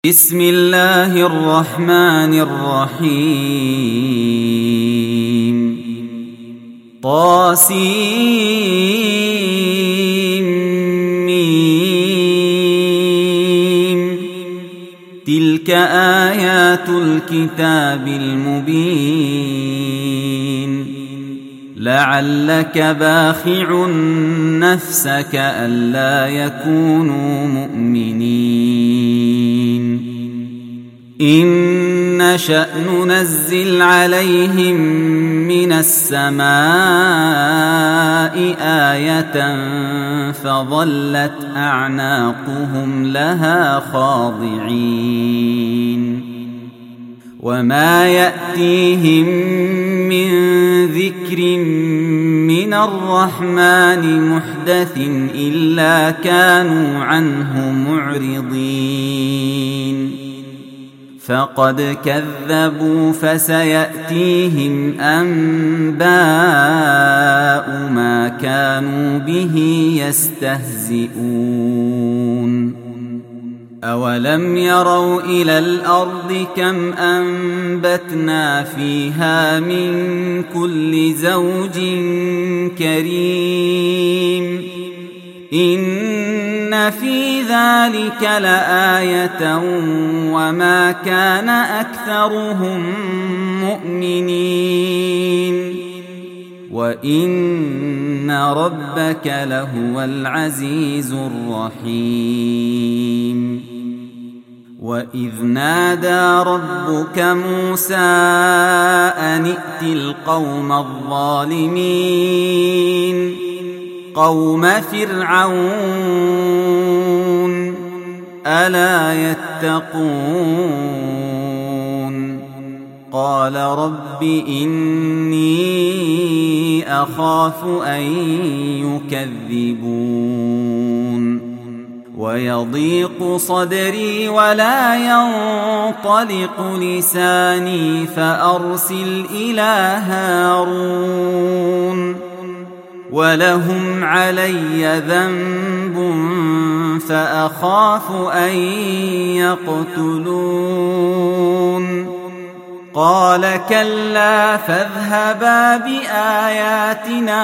بسم الله الرحمن الرحيم طاسيم تلك آيات الكتاب المبين لعلك باخع نفسك ألا يكونوا مؤمنين إن نشأ ننزل عليهم من السماء آية فظلت أعناقهم لها خاضعين وما يأتيهم من ذكر من الرحمن محدث إلا كانوا عنه معرضين فقد كذبوا فسيأتيهم أنباء ما كانوا به يستهزئون أولم يروا إلى الأرض كم أنبتنا فيها من كل زوج كريم إن في ذلك لآية وما كان أكثرهم مؤمنين وإن ربك لهو العزيز الرحيم وإذ نادى ربك موسى أن ائت القوم الظالمين قوم فرعون ألا يتقون قال رب إني أخاف أن يكذبون ويضيق صدري ولا ينطلق لساني فأرسل إلى هارون ولهم علي ذنب فأخاف أن يقتلون قال كلا فاذهبا بآياتنا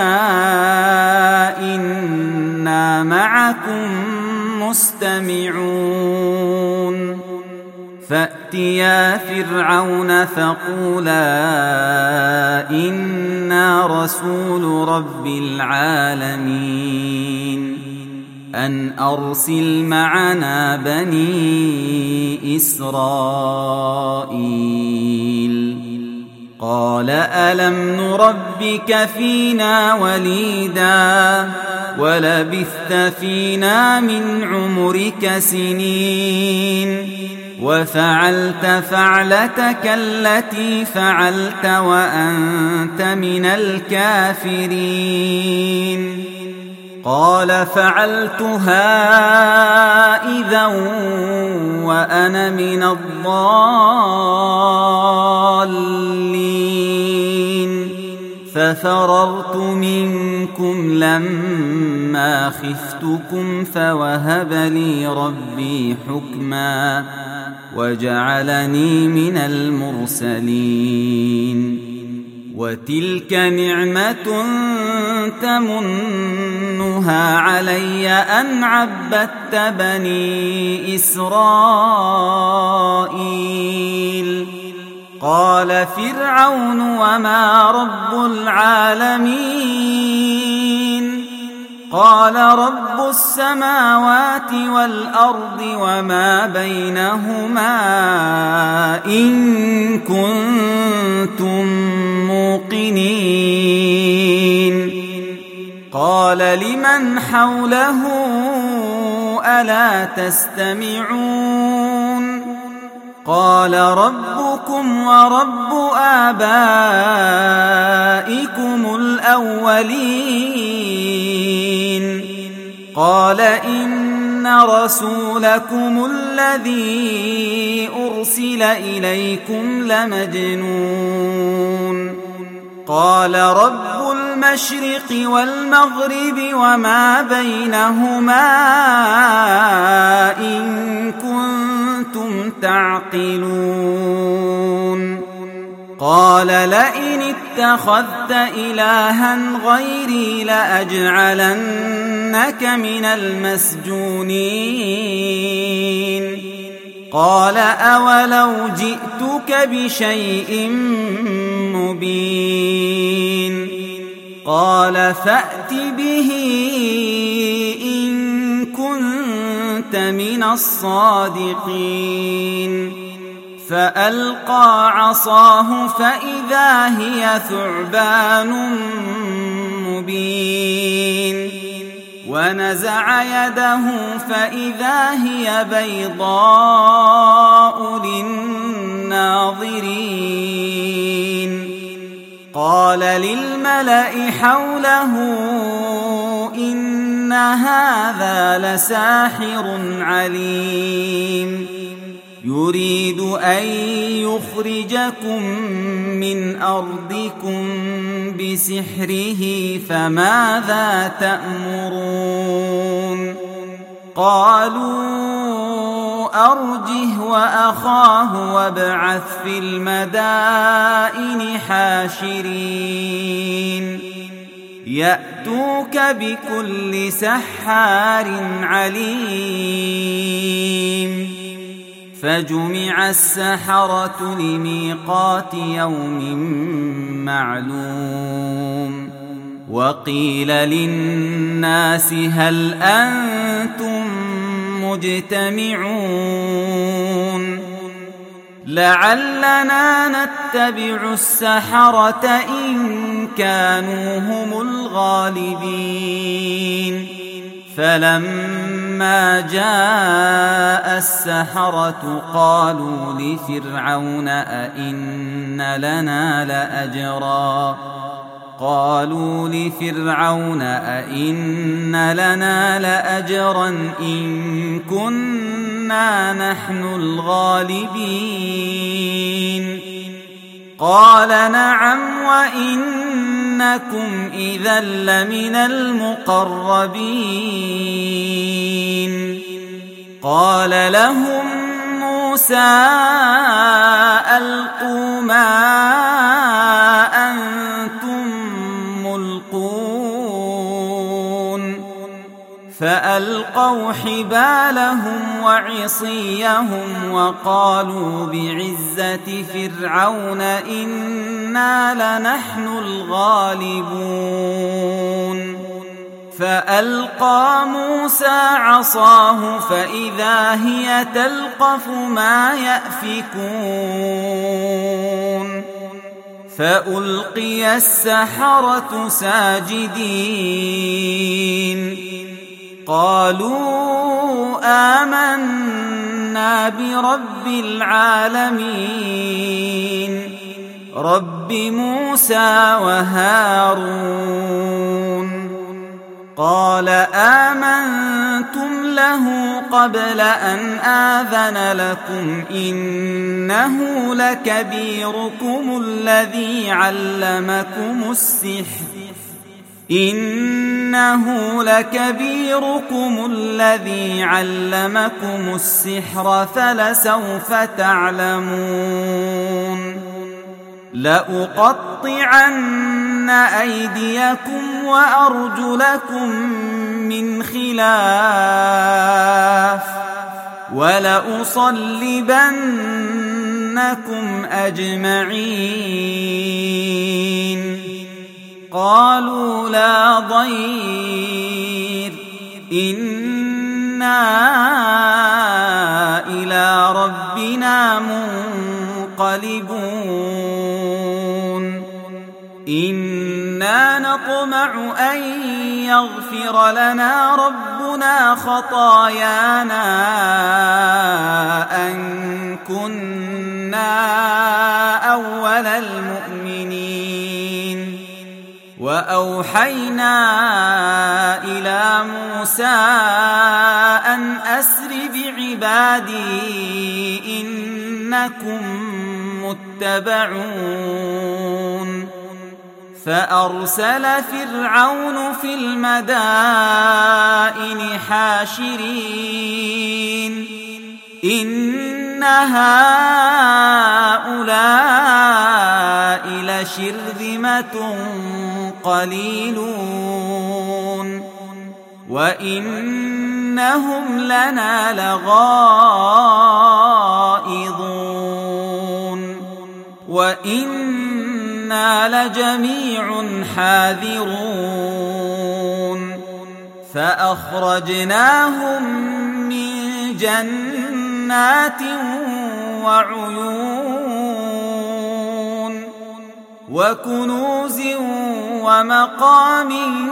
إنا معكم مستمعون فأتيا فرعون فقولا إنا رسول رب العالمين أن أرسل معنا بني إسرائيل قال ألم نربك فينا وليدا ولبثت فينا من عمرك سنين وفعلت فعلتك التي فعلت وأنت من الكافرين قال فعلتها إذا وأنا من الضالين ففررت منكم لما خفتكم فوهب لي ربي حكما وجعلني من المرسلين وتلك نعمة تمنها علي أن عبدت بني إسرائيل قال فرعون وما رب العالمين قال رب السماوات والأرض وما بينهما إن كنتم موقنين قال لمن حوله ألا تستمعون قال ربكم ورب آبائكم الأولين قال إن رسولكم الذي أرسل إليكم لمجنون قال رب المشرق والمغرب وما بينهما إن كنتم كنتم تعقلون قال لئن اتخذت إلها غيري لأجعلنك من المسجونين قال أولو جئتك بشيء مبين قال فأت به إن كنت من الصادقين فألقى عصاه فإذا هي ثعبان مبين ونزع يده فإذا هي بيضاء للناظرين قال للملأ حوله إن هذا لساحر عليم يريد أن يخرجكم من أرضكم بسحره فماذا تأمرون قالوا أرجه وأخاه وابعث في المدائن حاشرين يأتوك بكل سحار عليم فجمع السحرة لميقات يوم معلوم وقيل للناس هل أنتم مجتمعون لعلنا نتبع السحرة إن كانوا هم الغالبين فلما جاء السحرة قالوا لفرعون أئن لنا لأجرا إن كنا نحن الغالبين قال نعم وإنكم إذا لمن المقربين قال لهم موسى ألقوا ما أنتم ملقون فألقوا حبالهم وعصيهم وقالوا بعزة فرعون إنا لنحن الغالبون فألقى موسى عصاه فإذا هي تلقف ما يأفكون فألقي السحرة ساجدين قالوا آمنا برب العالمين رب موسى وهارون قال آمنتم له قبل أن آذن لكم إنه لكبيركم الذي علمكم السحر فلسوف تعلمون لأقطعن أيديكم وأرجلكم من خلاف ولأصلبنكم أجمعين قالوا لا ضير إنا إلى ربنا منقلبون إنا نطمع أن يغفر لنا ربنا خطايانا أن كنا أول المؤمنين وأوحينا إلى موسى أن أسر بعبادي إنكم متبعون فأرسل فرعون في المدائن حاشرين إن هؤلاء لشرذمة قليلون وإنهم لنا لغائظون وإنا لجميع حاذرون فأخرجناهم من جنات وعيون وكنوز ومقام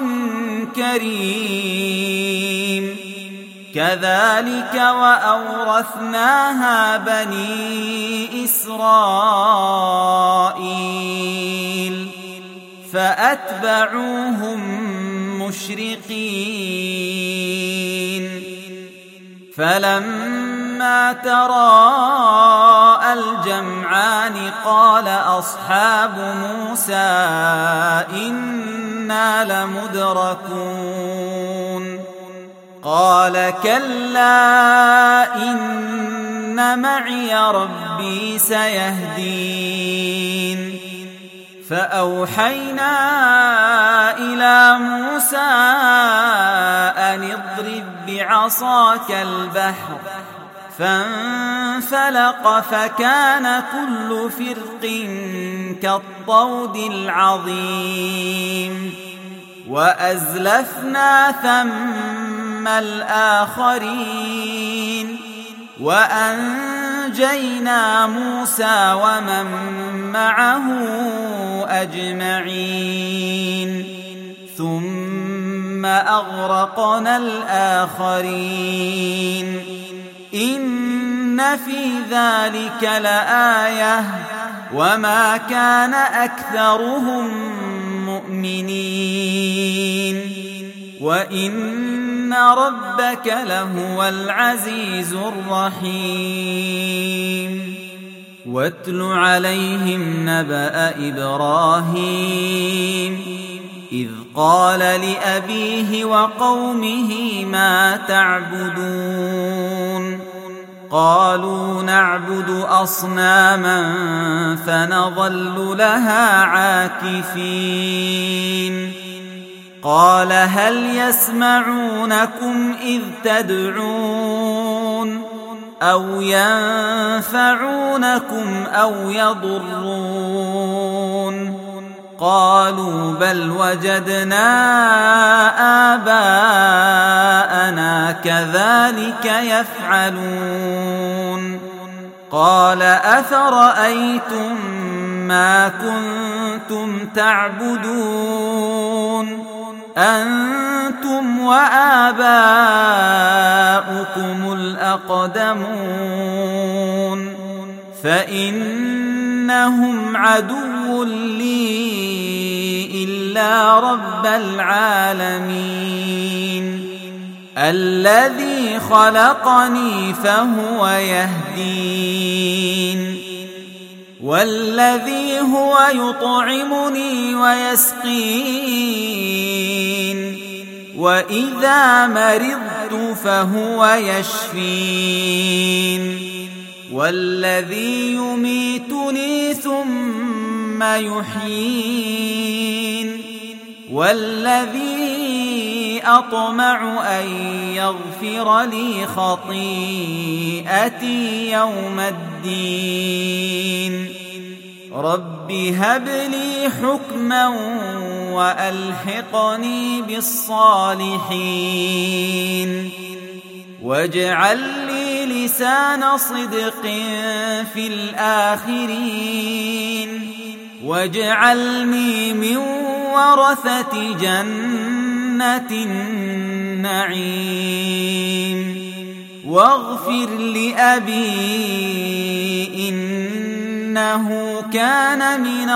كريم كذلك وأورثناها بني إسرائيل فأتبعوهم مشرقين فلما تراءى الجمعان قال أصحاب موسى إنا لمدركون قال كلا إن معي ربي سيهدين فأوحينا إلى موسى أن اضرب بعصاك البحر فانفلق فكان كل فرق كالطود العظيم وأزلفنا ثم الآخرين وأنجينا موسى ومن معه أجمعين ثم أغرقنا الآخرين إن في ذلك لآية وما كان أكثرهم مؤمنين وإن ربك لهو العزيز الرحيم واتل عليهم نبأ إبراهيم إذ قال لأبيه وقومه ما تعبدون قالوا نعبد أصناما فنظل لها عاكفين قال هل يسمعونكم إذ تدعون أو ينفعونكم أو يضرون قالوا بل وجدنا آباءنا كذلك يفعلون قال أفرأيتم ما كنتم تعبدون أنتم وآباؤكم الأقدمون فإنهم عدو لي إلا رب العالمين الذي خلقني فهو يهدين والذي هو يطعمني ويسقين وإذا مرضت فهو يشفين والذي يميتني ثم يحيين والذي أطمع أن يغفر لي خطيئتي يوم الدين رب هب لي حكما وألحقني بالصالحين واجعل لي لسان صدق في الآخرين واجعلني من ورثة جنة النعيم واغفر لأبي إنه كان من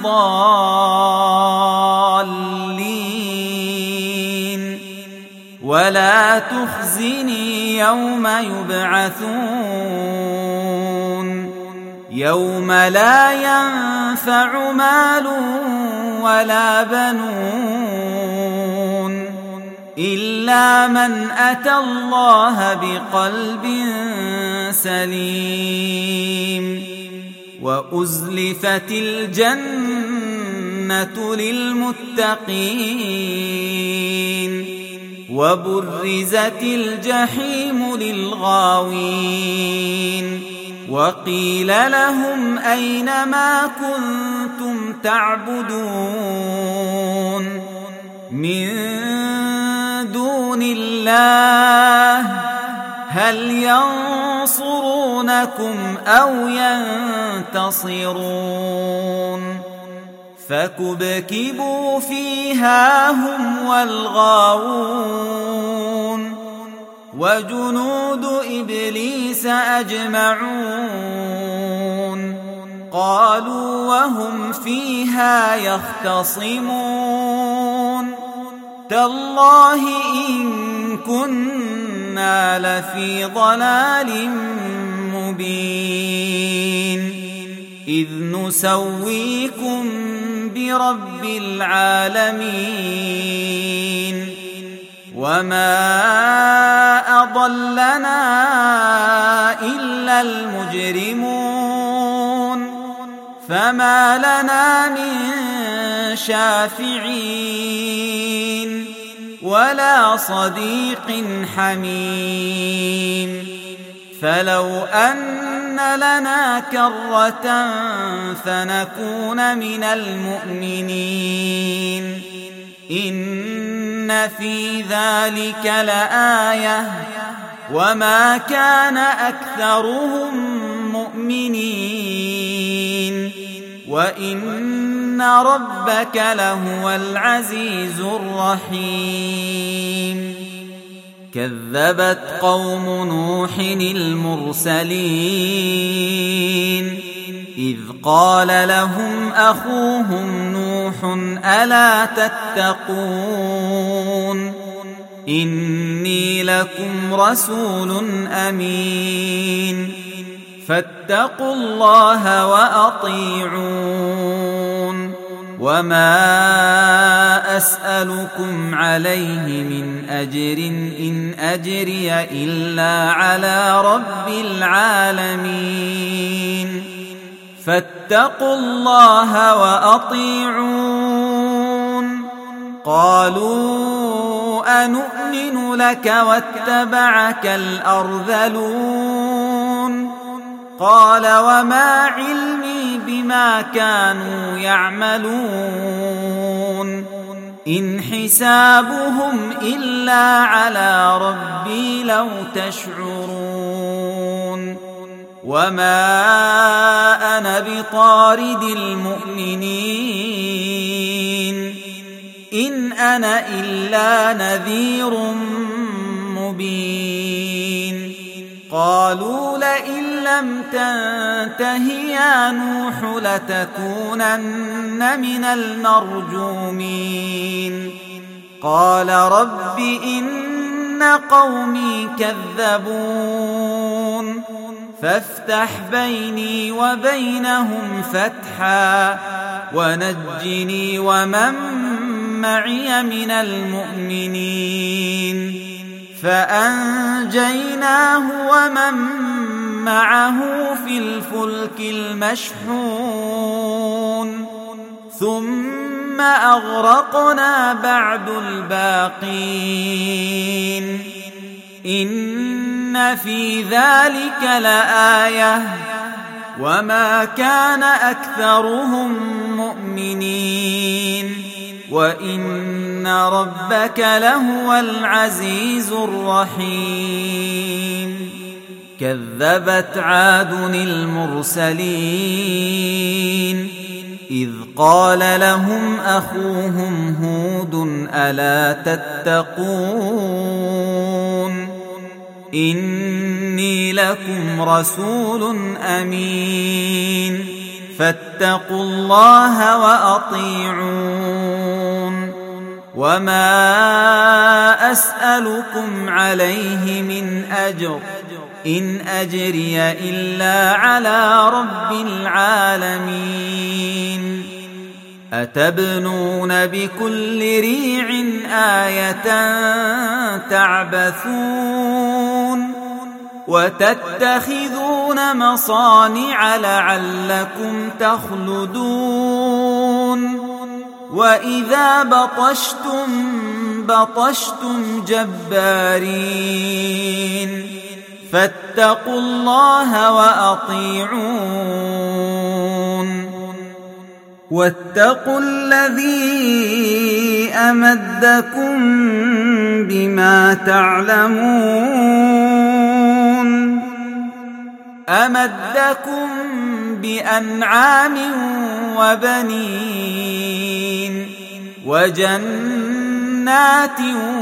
الضالين ولا تخزني يوم يبعثون يوم لا ينفع مال ولا بنون إلا من أتى الله بقلب سليم وأزلفت الجنة للمتقين وبرزت الجحيم للغاوين وقيل لهم أين ما كنتم تعبدون من دون الله هل ينصرونكم أو ينتصرون فكبكبوا فيها هم والغاوون وجنود إبليس أجمعون قالوا وهم فيها يختصمون تالله إن كنا لفي ضلال مبين إذ نسويكم برب العالمين وما أضلنا إلا المجرمون فما لنا من شافعين ولا صديق حميم فلو أن لنا كرة فنكون من المؤمنين إن في ذلك لآية وما كان أكثرهم مؤمنين وإن ربك لهو العزيز الرحيم كذبت قوم نوح المرسلين إذ قال لهم أخوهم نوح ألا تتقون إني لكم رسول أمين فاتقوا الله وأطيعون وما أسألكم عليه من أجر إن أجري إلا على رب العالمين فاتقوا الله وأطيعون قالوا أنؤمن لك واتبعك الأرذلون قال وما علمي بما كانوا يعملون إن حسابهم إلا على ربي لو تشعرون وما أنا بطارد المؤمنين إن أنا إلا نذير مبين قالوا لئن لم تنته يا نوح لتكونن من المرجومين قال رب إن قومي كذبون فافتح بيني وبينهم فتحا ونجني ومن معي من المؤمنين فأنجيناه ومن معه في الفلك المشحون ثم أغرقنا بعد الباقين إن في ذلك لآية وما كان أكثرهم مؤمنين وإن ربك لهو العزيز الرحيم كذبت عاد المرسلين إذ قال لهم أخوهم هود ألا تتقون إني لكم رسول أمين فاتقوا الله وأطيعون وما أسألكم عليه من أجر إن أجري إلا على رب العالمين أتبنون بكل ريع آية تعبثون وتتخذون مصانع لعلكم تخلدون وإذا بطشتم جبارين فاتقوا الله وأطيعون واتقوا الذي أمدكم بما تعلمون أمدكم بأنعام وبنين وجنات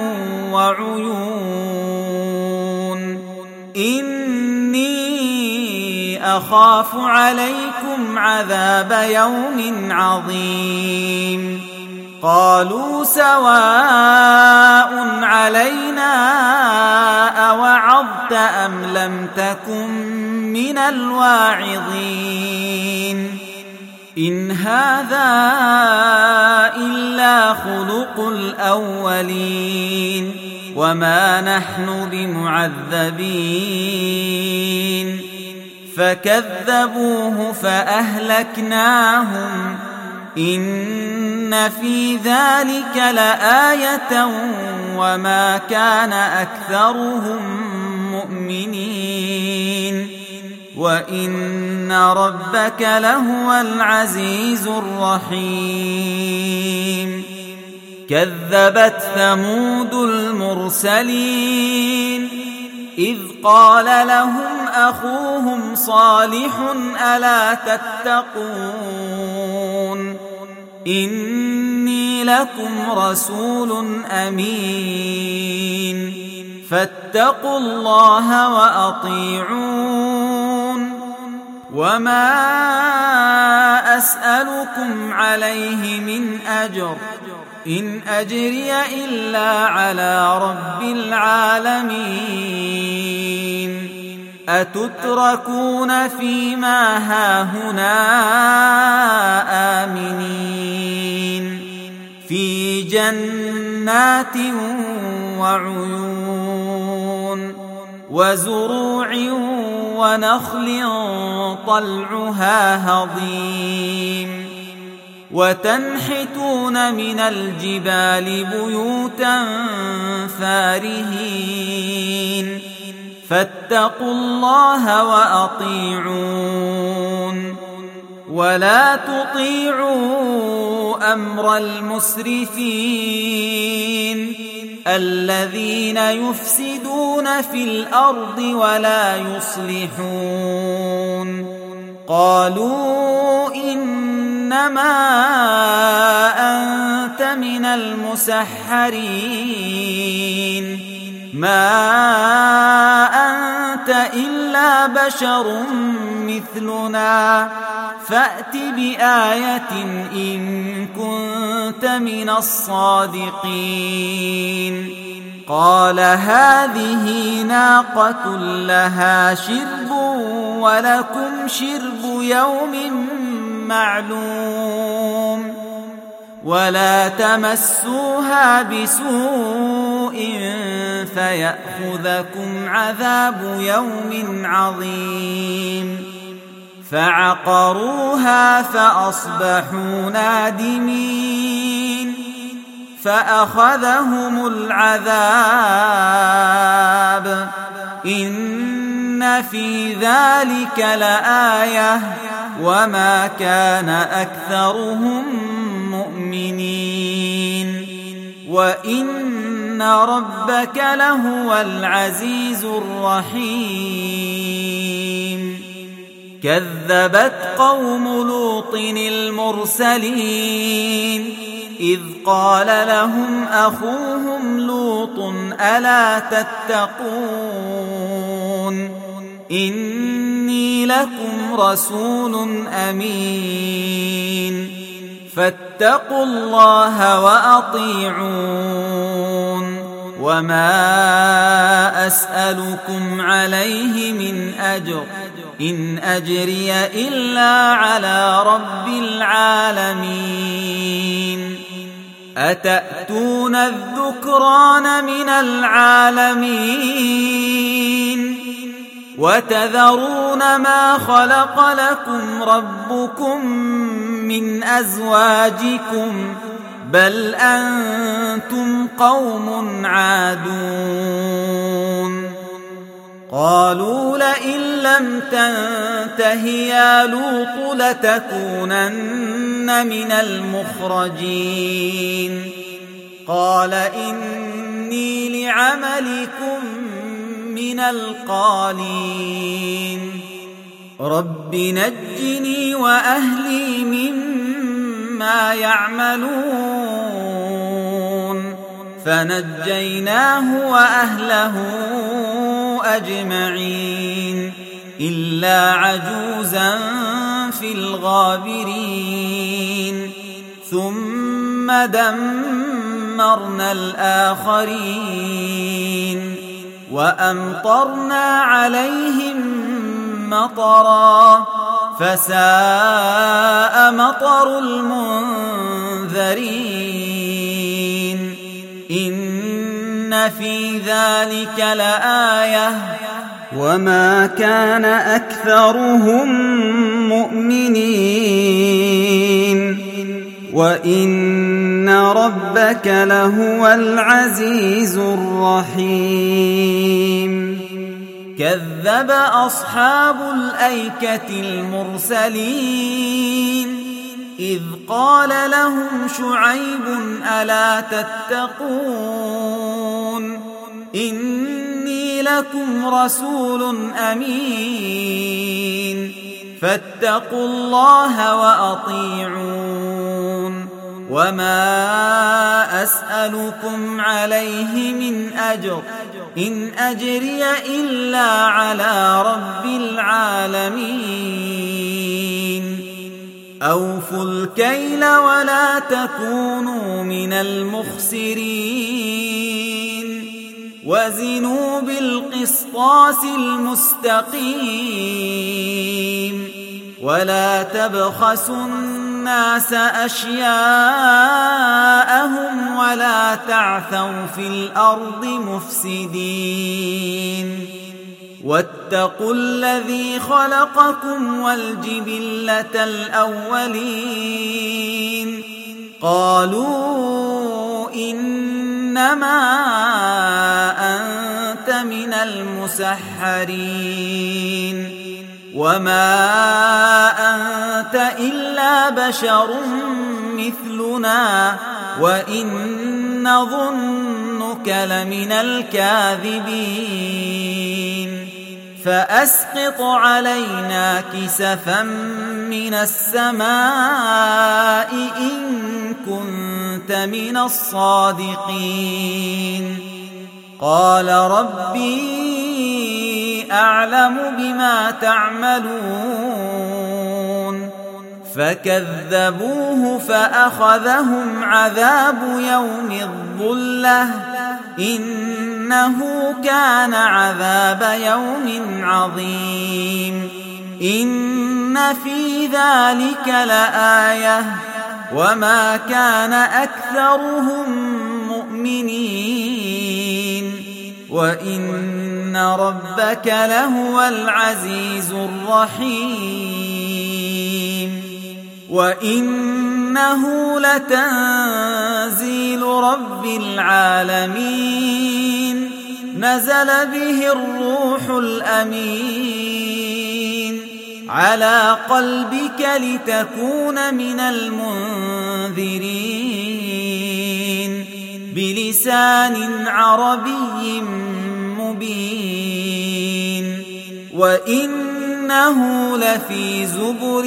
وعيون إني أخاف عليكم عذاب يوم عظيم قالوا سواء علينا أوعظت أم لم تكن من الواعظين إن هذا إلا خلق الأولين وما نحن بمعذبين فكذبوه فأهلكناهم إن في ذلك لآية وما كان أكثرهم مؤمنين وإن ربك لهو العزيز الرحيم كذبت ثمود المرسلين إذ قال لهم أخوهم صالح ألا تتقون إني لكم رسول أمين فاتقوا الله وأطيعون وما أسألكم عليه من أجر إن أجري إلا على رب العالمين أتتركون فيما هاهنا آمنين في جنات وعيون وزروع ونخل طلعها هضيم وتنحتون من الجبال بيوتا فارهين فاتقوا الله وأطيعون ولا تطيعوا أمر المسرفين الذين يفسدون في الأرض ولا يصلحون قالوا إنما أنت من المسحرين ما أنت إلا بشر مثلنا فأت بآية إن كنت من الصادقين قال هذه ناقة لها شرب ولكم شرب يوم معلوم ولا تمسوها بسوء فيأخذكم عذاب يوم عظيم فعقروها فأصبحوا نادمين فأخذهم العذاب إن في ذلك لآية وما كان أكثرهم مؤمنين وإن ربك لهو العزيز الرحيم كذبت قوم لوط المرسلين إذ قال لهم أخوهم لوط ألا تتقون إني لكم رسول أمين فاتقوا الله وأطيعون وما أسألكم عليه من أجر إن أجري إلا على رب العالمين أتأتون الذكران من العالمين وتذرون ما خلق لكم ربكم من أزواجكم بل أنتم قوم عادون قالوا لئن لم تنته يا لوط لتكونن من المخرجين قال إني لعملكم من القالين رب نجني وأهلي مما يعملون فنجيناه وأهله أجمعين إلا عجوزا في الغابرين ثم دمرنا الآخرين وأمطرنا عليهم مطرا فساء مطر المنذرين إن في ذلك لآية وما كان أكثرهم مؤمنين وإن ربك لهو العزيز الرحيم كذب أصحاب الأيكة المرسلين إذ قال لهم شعيب ألا تتقون إني لكم رسول أمين فاتقوا الله وأطيعون وما أسألكم عليه من أجر إن أجري إلا على رب العالمين أوفوا الكيل ولا تكونوا من المخسرين وزنوا بالقسطاس المستقيم ولا تبخسوا الناس أشياءهم ولا تعثوا في الأرض مفسدين واتقوا الذي خلقكم والجبلة الأولين قالوا إنما أنت من المسحرين وما أنت إلا بشر مثلنا وإن نظنك لمن الكاذبين فأسقط علينا كسفا من السماء إن كنت من الصادقين قال ربي أعلم بما تعملون فكذبوه فأخذهم عذاب يوم الظلة إنه كان عذاب يوم عظيم إن في ذلك لآية وما كان أكثرهم مؤمنين وإن ربك لهو العزيز الرحيم وإنه لتنزيل رب العالمين نزل به الروح الأمين على قلبك لتكون من المنذرين بلسان عربي مبين وإنه لفي زبر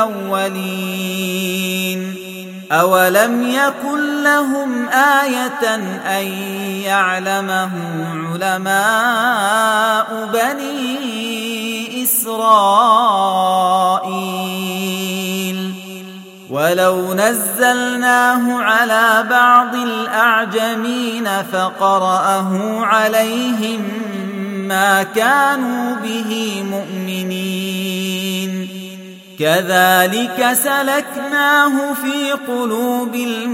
الأولين أولم يكن لهم آية أن يعلمه علماء بني إسرائيل ولو نزلناه على بعض الأعجمين فقرأه عليهم ما كانوا به مؤمنين كذلك سلكناه في قلوب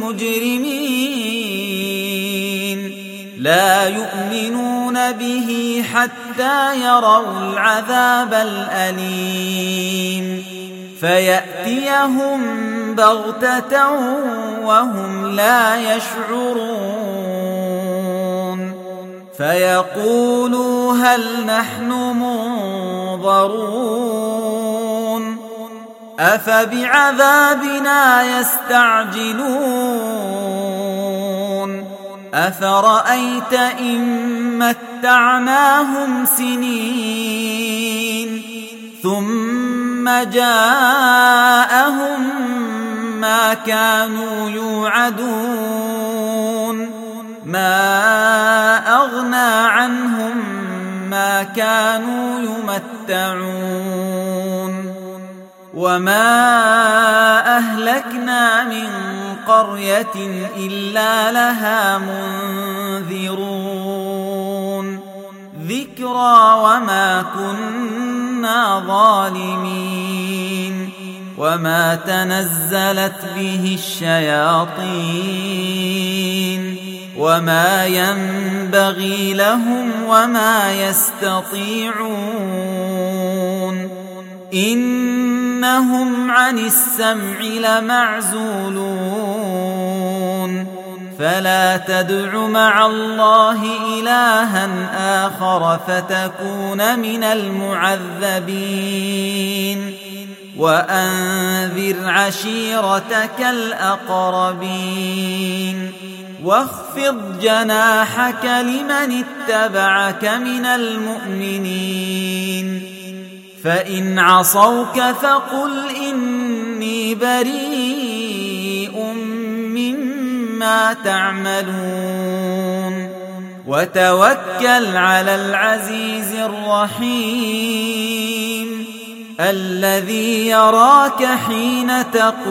المجرمين لا يؤمنون به حتى يروا العذاب الأليم فيأتيهم بغتة وهم لا يشعرون فيقولوا هل نحن منظرون أفبعذابنا يستعجلون أفرأيت إن متعناهم سنين ثم جاءهم ما كانوا يوعدون ما أغنى عنهم ما كانوا يمتعون وما أهلكنا من قرية إلا لها منذرون ذكرى وما كنا ظالمين وما تنزلت به الشياطين وما ينبغي لهم وما يستطيعون إنهم عن السمع لمعزولون فلا تدع مع الله إلها آخر فتكون من المعذبين وأنذر عشيرتك الأقربين واخفض جناحك لمن اتبعك من المؤمنين فإن عصوك فقل إني بريء مما تعملون وتوكل على العزيز الرحيم الذي يراك حين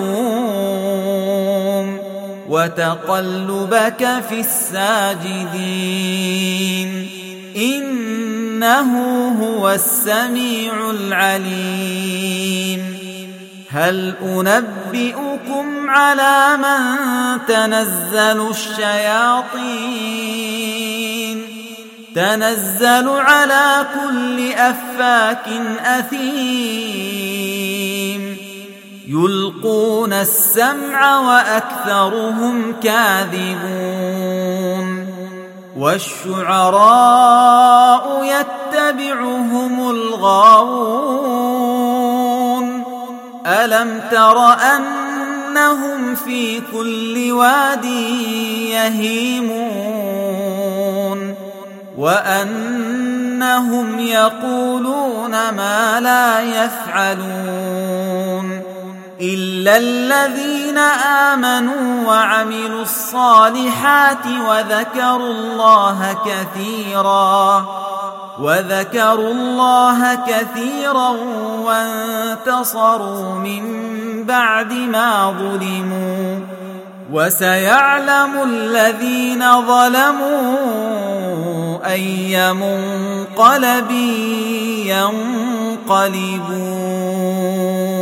تقوم وتقلبك في الساجدين إنه هو السميع العليم هل أنبئكم على من تنزل الشياطين تنزل على كل أفاك أثيم يلقون السمع وأكثرهم كاذبون والشعراء يتبعهم الغاوون ألم تر أنهم في كل واد يهيمون وأنهم يقولون ما لا يفعلون إلا الذين آمنوا وعملوا الصالحات وذكروا الله كثيرا وانتصروا من بعد ما ظلموا وسيعلم الذين ظلموا أي منقلب ينقلبون